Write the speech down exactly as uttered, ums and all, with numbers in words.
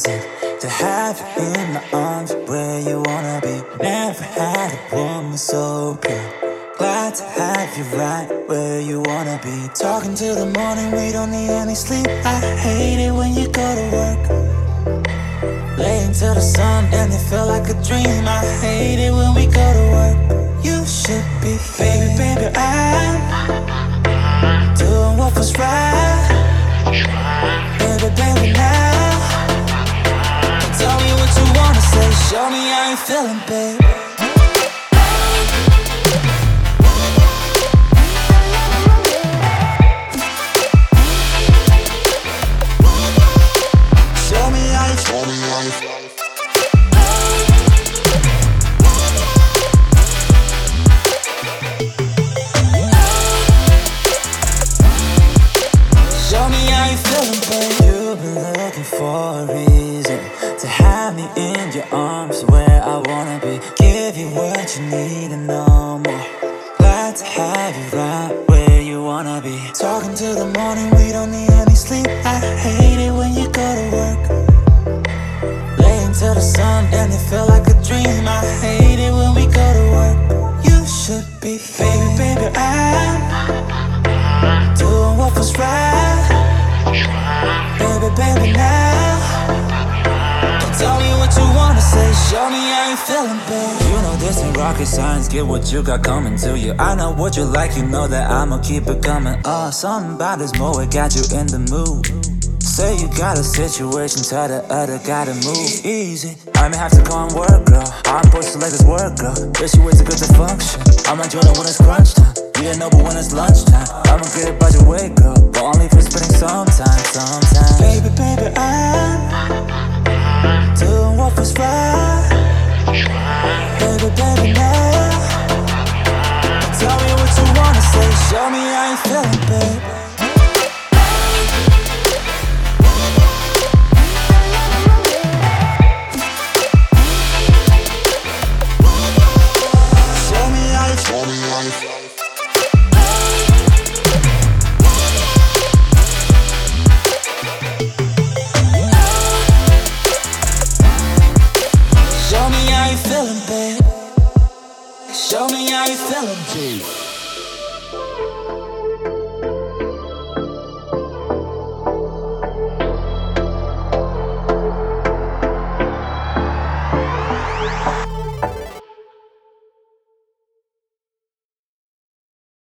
is it to have you in my arms where you wanna be? Never had a woman so pure. Glad to have you right where you wanna be. Talking till the morning, we don't need any sleep. I hate it when you go to work, laying till the sun, then it feel like a dream. I hate it when we go to work. You should be, baby, baby, I'm doing what was right. Baby, baby, now tell me what you wanna say. Show me how you feeling, babe. Show me how you feeling. You've been looking for a reason to have me in your arms where I wanna be. Give you what you need and no more. Glad to have you right where you wanna be. Talking till the morning, we don't need any sleep. I hate it when you go to work, laying till the sun, then it feel like a dream. I hate it when we go to work. You should be, baby, baby, I'm doing what was right. Baby, baby, now tell me what you wanna say. Show me how you feeling, babe. You know this ain't rocket science. Get what you got coming to you. I know what you like, you know that I'ma keep it coming. Oh, something about this mood got you in the mood. Say you got a situation, tell the other guy to move easy. I may have to go and work, girl. I'm supposed to let this work, girl. This you way too good to function. I'm enjoying it when it's crunch time. Yeah, no, but when it's lunchtime, I'ma get it by your way, girl, but only for spending some time, sometimes. Baby, baby, I'm doing what was right. Baby, baby, now tell me what you wanna say. Show me how you feeling, babe. Show me how you feeling. Show me how you feeling, babe. Show me how you feeling, G.